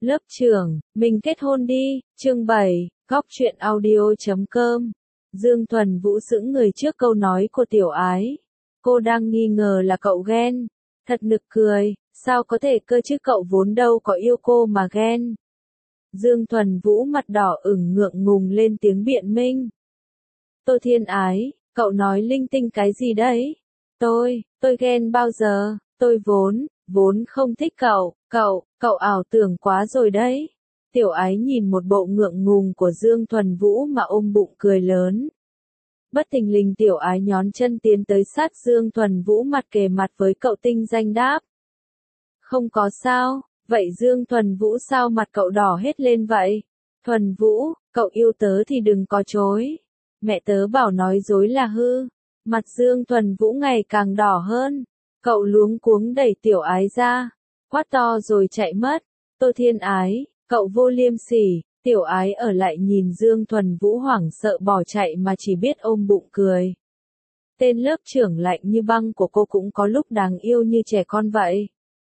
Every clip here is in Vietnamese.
Lớp trưởng, mình kết hôn đi, chương 7, góc truyện audio.com. Dương Thuần Vũ sững người trước câu nói của Tiểu Ái. Cô đang nghi ngờ là cậu ghen. Thật nực cười, sao có thể cơ chứ, cậu vốn đâu có yêu cô mà ghen. Dương Thuần Vũ mặt đỏ ửng ngượng ngùng lên tiếng biện minh. Tô Thiên Ái, cậu nói linh tinh cái gì đấy? Tôi ghen bao giờ, tôi vốn không thích cậu ảo tưởng quá rồi đấy. Tiểu Ái nhìn một bộ ngượng ngùng của Dương Thuần Vũ mà ôm bụng cười lớn. Bất thình lình Tiểu Ái nhón chân tiến tới sát Dương Thuần Vũ, mặt kề mặt với cậu tinh danh đáp. Không có sao, vậy Dương Thuần Vũ sao mặt cậu đỏ hết lên vậy? Thuần Vũ, cậu yêu tớ thì đừng có chối. Mẹ tớ bảo nói dối là hư. Mặt Dương Thuần Vũ ngày càng đỏ hơn. Cậu luống cuống đẩy Tiểu Ái ra, quát to rồi chạy mất. Tô Thiên Ái, cậu vô liêm sỉ. Tiểu Ái ở lại nhìn Dương Thuần Vũ hoảng sợ bỏ chạy mà chỉ biết ôm bụng cười. Tên lớp trưởng lạnh như băng của cô cũng có lúc đáng yêu như trẻ con vậy.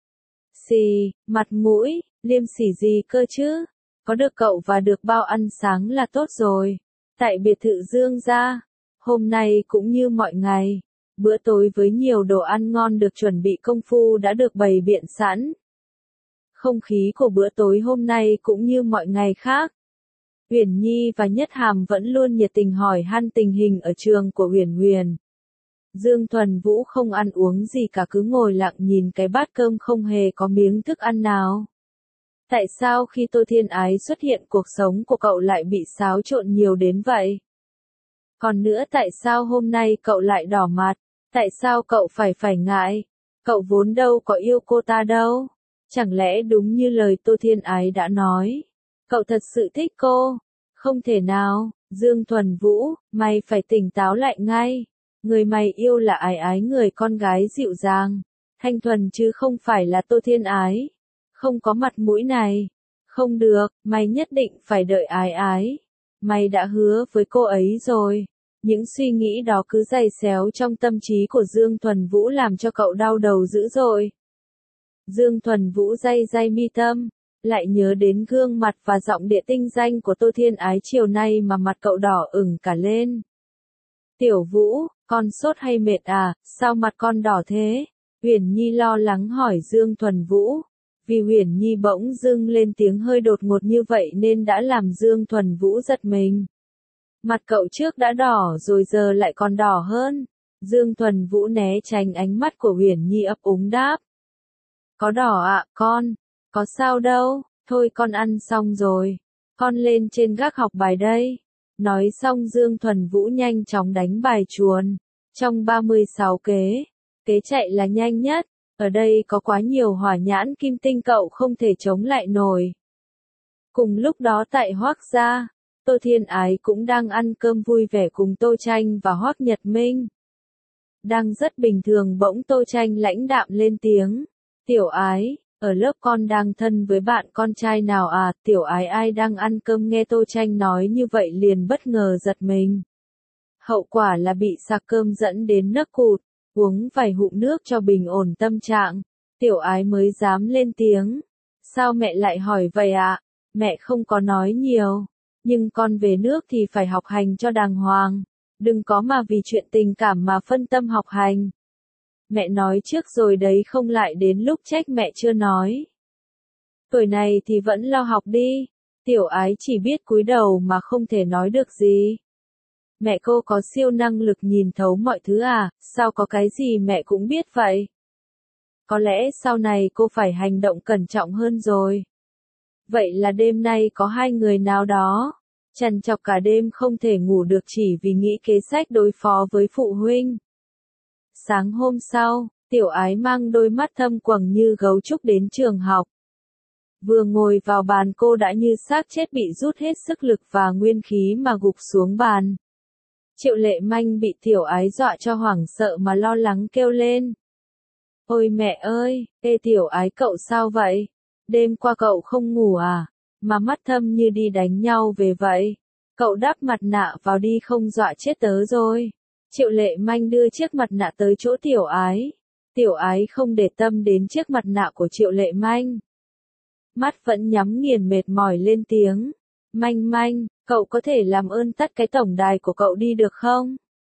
Xì, mặt mũi, liêm sỉ gì cơ chứ? Có được cậu và được bao ăn sáng là tốt rồi. Tại biệt thự Dương gia, hôm nay cũng như mọi ngày, bữa tối với nhiều đồ ăn ngon được chuẩn bị công phu đã được bày biện sẵn. Không khí của bữa tối hôm nay cũng như mọi ngày khác. Uyển Nhi và Nhất Hàm vẫn luôn nhiệt tình hỏi han tình hình ở trường của Uyển Huyền. Dương Thuần Vũ không ăn uống gì cả, cứ ngồi lặng nhìn cái bát cơm không hề có miếng thức ăn nào. Tại sao khi Tô Thiên Ái xuất hiện cuộc sống của cậu lại bị xáo trộn nhiều đến vậy? Còn nữa, tại sao hôm nay cậu lại đỏ mặt? Tại sao cậu phải ngại? Cậu vốn đâu có yêu cô ta đâu. Chẳng lẽ đúng như lời Tô Thiên Ái đã nói, cậu thật sự thích cô? Không thể nào, Dương Thuần Vũ, mày phải tỉnh táo lại ngay. Người mày yêu là Ái Ái, người con gái dịu dàng, thanh thuần chứ không phải là Tô Thiên Ái. Không có mặt mũi này. Không được, mày nhất định phải đợi Ái Ái. Mày đã hứa với cô ấy rồi. Những suy nghĩ đó cứ giày xéo trong tâm trí của Dương Thuần Vũ làm cho cậu đau đầu dữ dội. Dương Thuần Vũ day mi tâm, lại nhớ đến gương mặt và giọng điệu tinh danh của Tô Thiên Ái chiều nay mà mặt cậu đỏ ửng cả lên. Tiểu Vũ, con sốt hay mệt à, sao mặt con đỏ thế? Uyển Nhi lo lắng hỏi Dương Thuần Vũ. Vì Uyển Nhi bỗng dưng lên tiếng hơi đột ngột như vậy nên đã làm Dương Thuần Vũ giật mình. Mặt cậu trước đã đỏ rồi giờ lại còn đỏ hơn. Dương Thuần Vũ né tránh ánh mắt của Uyển Nhi ấp úng đáp. Có đỏ ạ, con. Có sao đâu, thôi con ăn xong rồi. Con lên trên gác học bài đây. Nói xong Dương Thuần Vũ nhanh chóng đánh bài chuồn. Trong 36 kế chạy là nhanh nhất. Ở đây có quá nhiều hỏa nhãn kim tinh cậu không thể chống lại nổi. Cùng lúc đó tại Hoác gia, Tô Thiên Ái cũng đang ăn cơm vui vẻ cùng Tô Tranh và Hoác Nhật Minh. Đang rất bình thường bỗng Tô Tranh lãnh đạm lên tiếng. Tiểu Ái, ở lớp con đang thân với bạn con trai nào à? Tiểu Ái ai đang ăn cơm nghe Tô Tranh nói như vậy liền bất ngờ giật mình. Hậu quả là bị sặc cơm dẫn đến nấc cụt, uống vài ngụm nước cho bình ổn tâm trạng. Tiểu Ái mới dám lên tiếng. Sao mẹ lại hỏi vậy ạ? Mẹ không có nói nhiều, nhưng con về nước thì phải học hành cho đàng hoàng. Đừng có mà vì chuyện tình cảm mà phân tâm học hành. Mẹ nói trước rồi đấy, không lại đến lúc trách mẹ chưa nói. Tuổi này thì vẫn lo học đi. Tiểu Ái chỉ biết cúi đầu mà không thể nói được gì. Mẹ cô có siêu năng lực nhìn thấu mọi thứ à? Sao có cái gì mẹ cũng biết vậy? Có lẽ sau này cô phải hành động cẩn trọng hơn rồi. Vậy là đêm nay có hai người nào đó trằn trọc cả đêm không thể ngủ được chỉ vì nghĩ kế sách đối phó với phụ huynh. Sáng hôm sau, Tiểu Ái mang đôi mắt thâm quầng như gấu trúc đến trường học. Vừa ngồi vào bàn cô đã như xác chết bị rút hết sức lực và nguyên khí mà gục xuống bàn. Triệu Lệ Manh bị Tiểu Ái dọa cho hoảng sợ mà lo lắng kêu lên. Ôi mẹ ơi, Tiểu Ái cậu sao vậy? Đêm qua cậu không ngủ à? Mà mắt thâm như đi đánh nhau về vậy. Cậu đắp mặt nạ vào đi không dọa chết tớ rồi. Triệu Lệ Manh đưa chiếc mặt nạ tới chỗ Tiểu Ái. Tiểu Ái không để tâm đến chiếc mặt nạ của Triệu Lệ Manh, mắt vẫn nhắm nghiền mệt mỏi lên tiếng. Manh manh, cậu có thể làm ơn tắt cái tổng đài của cậu đi được không?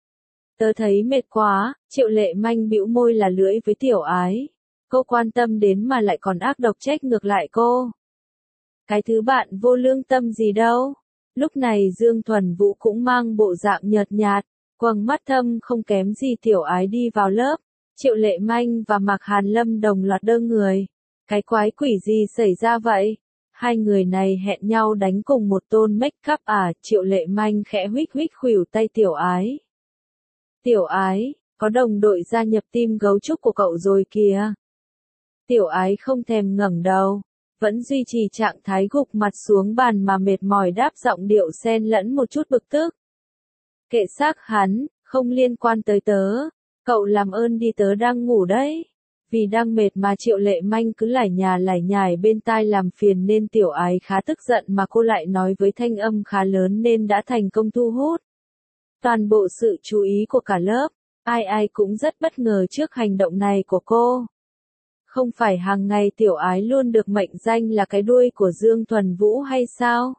Tớ thấy mệt quá, Triệu Lệ Manh bĩu môi là lưỡi với Tiểu Ái. Cô quan tâm đến mà lại còn ác độc trách ngược lại cô. Cái thứ bạn vô lương tâm gì đâu. Lúc này Dương Thuần Vũ cũng mang bộ dạng nhợt nhạt, quầng mắt thâm không kém gì Tiểu Ái đi vào lớp. Triệu Lệ Manh và Mạc Hàn Lâm đồng loạt đơ người. Cái quái quỷ gì xảy ra vậy? Hai người này hẹn nhau đánh cùng một tôn make up à? Triệu Lệ Manh khẽ huých huých khuỷu tay Tiểu Ái. Tiểu Ái, có đồng đội gia nhập team gấu trúc của cậu rồi kìa. Tiểu Ái không thèm ngẩng đầu, vẫn duy trì trạng thái gục mặt xuống bàn mà mệt mỏi đáp giọng điệu xen lẫn một chút bực tức. Kệ xác hắn, không liên quan tới tớ, cậu làm ơn đi tớ đang ngủ đấy. Vì đang mệt mà Triệu Lệ Manh cứ lải nhà lải nhải bên tai làm phiền nên Tiểu Ái khá tức giận mà cô lại nói với thanh âm khá lớn nên đã thành công thu hút toàn bộ sự chú ý của cả lớp. Ai ai cũng rất bất ngờ trước hành động này của cô. Không phải hàng ngày Tiểu Ái luôn được mệnh danh là cái đuôi của Dương Thuần Vũ hay sao?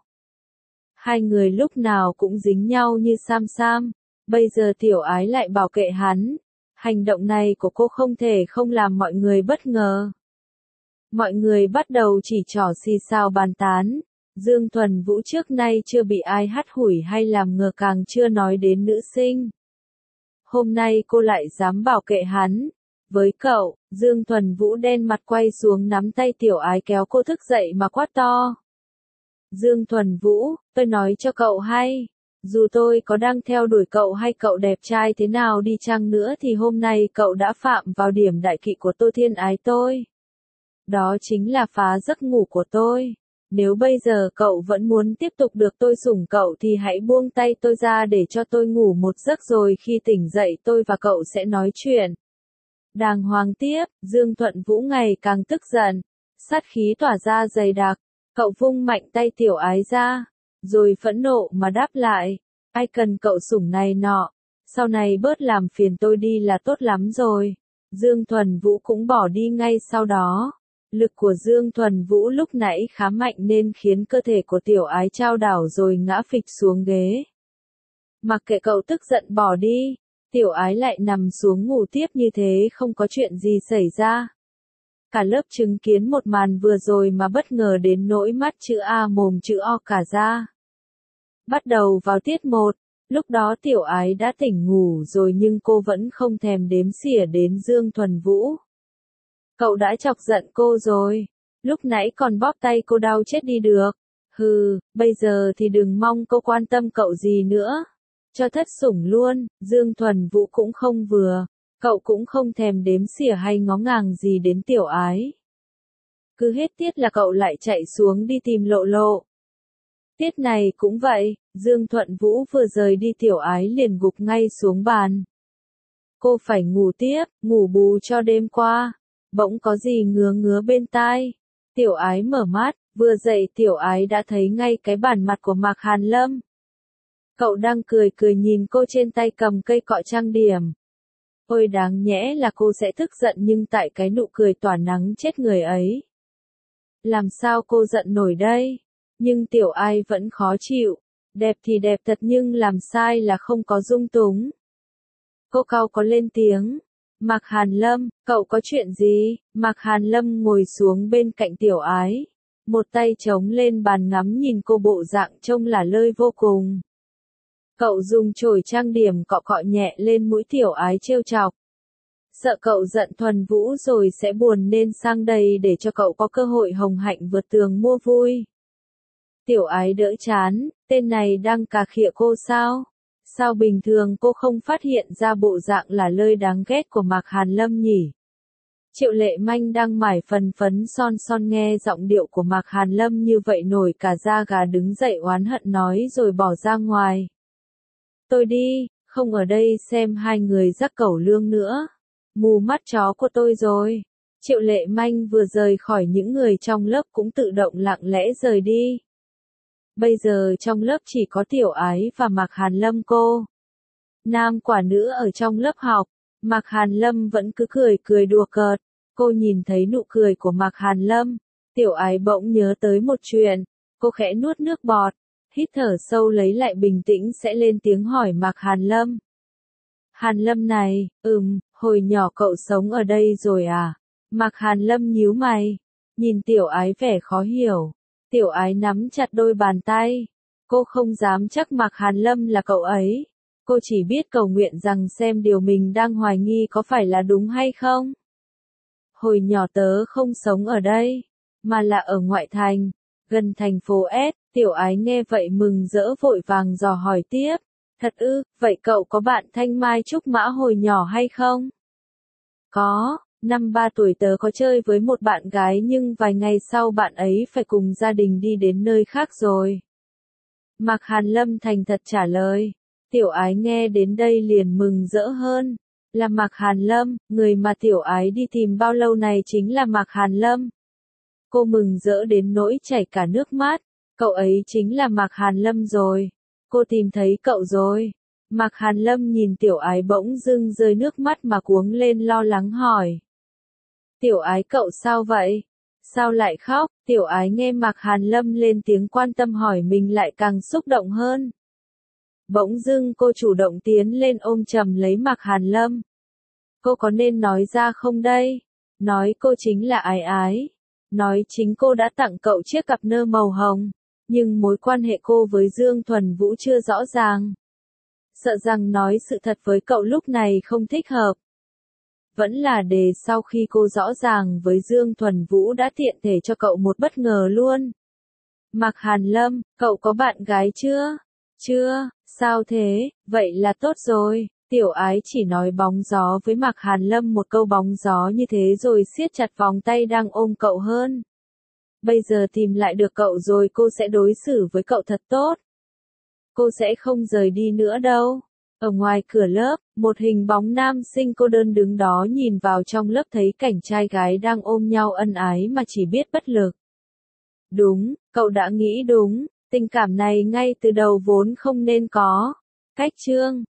Hai người lúc nào cũng dính nhau như sam sam. Bây giờ Tiểu Ái lại bảo kệ hắn. Hành động này của cô không thể không làm mọi người bất ngờ. Mọi người bắt đầu chỉ trỏ xì xào bàn tán. Dương Thuần Vũ trước nay chưa bị ai hắt hủi hay làm ngờ, càng chưa nói đến nữ sinh. Hôm nay cô lại dám bảo kệ hắn. Với cậu, Dương Thuần Vũ đen mặt quay xuống nắm tay Tiểu Ái kéo cô thức dậy mà quát to. Dương Thuần Vũ, tôi nói cho cậu hay. Dù tôi có đang theo đuổi cậu hay cậu đẹp trai thế nào đi chăng nữa thì hôm nay cậu đã phạm vào điểm đại kỵ của Tô Thiên Ái tôi. Đó chính là phá giấc ngủ của tôi. Nếu bây giờ cậu vẫn muốn tiếp tục được tôi sủng cậu thì hãy buông tay tôi ra để cho tôi ngủ một giấc rồi khi tỉnh dậy tôi và cậu sẽ nói chuyện. Đàng hoàng tiếp, Dương Thuần Vũ ngày càng tức giận. Sát khí tỏa ra dày đặc. Cậu vung mạnh tay Tiểu Ái ra. Rồi phẫn nộ mà đáp lại. Ai cần cậu sủng này nọ. Sau này bớt làm phiền tôi đi là tốt lắm rồi. Dương Thuần Vũ cũng bỏ đi ngay sau đó. Lực của Dương Thuần Vũ lúc nãy khá mạnh nên khiến cơ thể của Tiểu Ái chao đảo rồi ngã phịch xuống ghế. Mặc kệ cậu tức giận bỏ đi, Tiểu Ái lại nằm xuống ngủ tiếp như thế không có chuyện gì xảy ra. Cả lớp chứng kiến một màn vừa rồi mà bất ngờ đến nỗi mắt chữ A mồm chữ O cả ra. Bắt đầu vào tiết 1, lúc đó Tiểu Ái đã tỉnh ngủ rồi nhưng cô vẫn không thèm đếm xỉa đến Dương Thuần Vũ. Cậu đã chọc giận cô rồi, lúc nãy còn bóp tay cô đau chết đi được. Hừ, bây giờ thì đừng mong cô quan tâm cậu gì nữa. Cho thất sủng luôn, Dương Thuần Vũ cũng không vừa. Cậu cũng không thèm đếm xỉa hay ngó ngàng gì đến Tiểu Ái. Cứ hết tiết là cậu lại chạy xuống đi tìm Lộ Lộ. Tiết này cũng vậy, Dương Thuần Vũ vừa rời đi Tiểu Ái liền gục ngay xuống bàn. Cô phải ngủ tiếp, ngủ bù cho đêm qua. Bỗng có gì ngứa ngứa bên tai. Tiểu Ái mở mắt, vừa dậy Tiểu Ái đã thấy ngay cái bản mặt của Mạc Hàn Lâm. Cậu đang cười cười nhìn cô trên tay cầm cây cọ trang điểm. Ôi đáng nhẽ là cô sẽ tức giận nhưng tại cái nụ cười tỏa nắng chết người ấy. Làm sao cô giận nổi đây? Nhưng Tiểu Ái vẫn khó chịu. Đẹp thì đẹp thật nhưng làm sai là không có dung túng. Cô cau có lên tiếng. Mạc Hàn Lâm, cậu có chuyện gì? Mạc Hàn Lâm ngồi xuống bên cạnh Tiểu Ái. Một tay chống lên bàn ngắm nhìn cô bộ dạng trông lả lơi vô cùng. Cậu dùng chổi trang điểm cọ cọ nhẹ lên mũi Tiểu Ái trêu chọc. Sợ cậu giận Thuần Vũ rồi sẽ buồn nên sang đây để cho cậu có cơ hội hồng hạnh vượt tường mua vui. Tiểu Ái đỡ chán, tên này đang cà khịa cô sao? Sao bình thường cô không phát hiện ra bộ dạng là lơi đáng ghét của Mạc Hàn Lâm nhỉ? Triệu Lệ Manh đang mải phần phấn son son nghe giọng điệu của Mạc Hàn Lâm như vậy nổi cả da gà đứng dậy oán hận nói rồi bỏ ra ngoài. Tôi đi, không ở đây xem hai người rắc cẩu lương nữa. Mù mắt chó của tôi rồi. Triệu Lệ Manh vừa rời khỏi những người trong lớp cũng tự động lặng lẽ rời đi. Bây giờ trong lớp chỉ có Tiểu Ái và Mạc Hàn Lâm cô. Nam quả nữ ở trong lớp học, Mạc Hàn Lâm vẫn cứ cười cười đùa cợt. Cô nhìn thấy nụ cười của Mạc Hàn Lâm, Tiểu Ái bỗng nhớ tới một chuyện, cô khẽ nuốt nước bọt, hít thở sâu lấy lại bình tĩnh sẽ lên tiếng hỏi Mạc Hàn Lâm. Hàn Lâm này, hồi nhỏ cậu sống ở đây rồi à? Mạc Hàn Lâm nhíu mày, nhìn Tiểu Ái vẻ khó hiểu. Tiểu Ái nắm chặt đôi bàn tay. Cô không dám chắc Mạc Hàn Lâm là cậu ấy. Cô chỉ biết cầu nguyện rằng xem điều mình đang hoài nghi có phải là đúng hay không. Hồi nhỏ tớ không sống ở đây, mà là ở ngoại thành, gần thành phố S. Tiểu Ái nghe vậy mừng rỡ vội vàng dò hỏi tiếp. Thật ư, vậy cậu có bạn Thanh Mai Trúc Mã hồi nhỏ hay không? Có, năm 3 tuổi tớ có chơi với một bạn gái nhưng vài ngày sau bạn ấy phải cùng gia đình đi đến nơi khác rồi. Mạc Hàn Lâm thành thật trả lời. Tiểu Ái nghe đến đây liền mừng rỡ hơn. Là Mạc Hàn Lâm, người mà Tiểu Ái đi tìm bao lâu này chính là Mạc Hàn Lâm. Cô mừng rỡ đến nỗi chảy cả nước mắt. Cậu ấy chính là Mạc Hàn Lâm rồi. Cô tìm thấy cậu rồi. Mạc Hàn Lâm nhìn Tiểu Ái bỗng dưng rơi nước mắt mà cuống lên lo lắng hỏi. Tiểu Ái cậu sao vậy? Sao lại khóc? Tiểu Ái nghe Mạc Hàn Lâm lên tiếng quan tâm hỏi mình lại càng xúc động hơn. Bỗng dưng cô chủ động tiến lên ôm chầm lấy Mạc Hàn Lâm. Cô có nên nói ra không đây? Nói cô chính là Ái Ái. Nói chính cô đã tặng cậu chiếc cặp nơ màu hồng. Nhưng mối quan hệ cô với Dương Thuần Vũ chưa rõ ràng. Sợ rằng nói sự thật với cậu lúc này không thích hợp. Vẫn là để sau khi cô rõ ràng với Dương Thuần Vũ đã tiện thể cho cậu một bất ngờ luôn. Mạc Hàn Lâm, cậu có bạn gái chưa? Chưa, sao thế, vậy là tốt rồi. Tiểu Ái chỉ nói bóng gió với Mạc Hàn Lâm một câu bóng gió như thế rồi siết chặt vòng tay đang ôm cậu hơn. Bây giờ tìm lại được cậu rồi cô sẽ đối xử với cậu thật tốt. Cô sẽ không rời đi nữa đâu. Ở ngoài cửa lớp, một hình bóng nam sinh cô đơn đứng đó nhìn vào trong lớp thấy cảnh trai gái đang ôm nhau ân ái mà chỉ biết bất lực. Đúng, cậu đã nghĩ đúng, tình cảm này ngay từ đầu vốn không nên có. Cách chương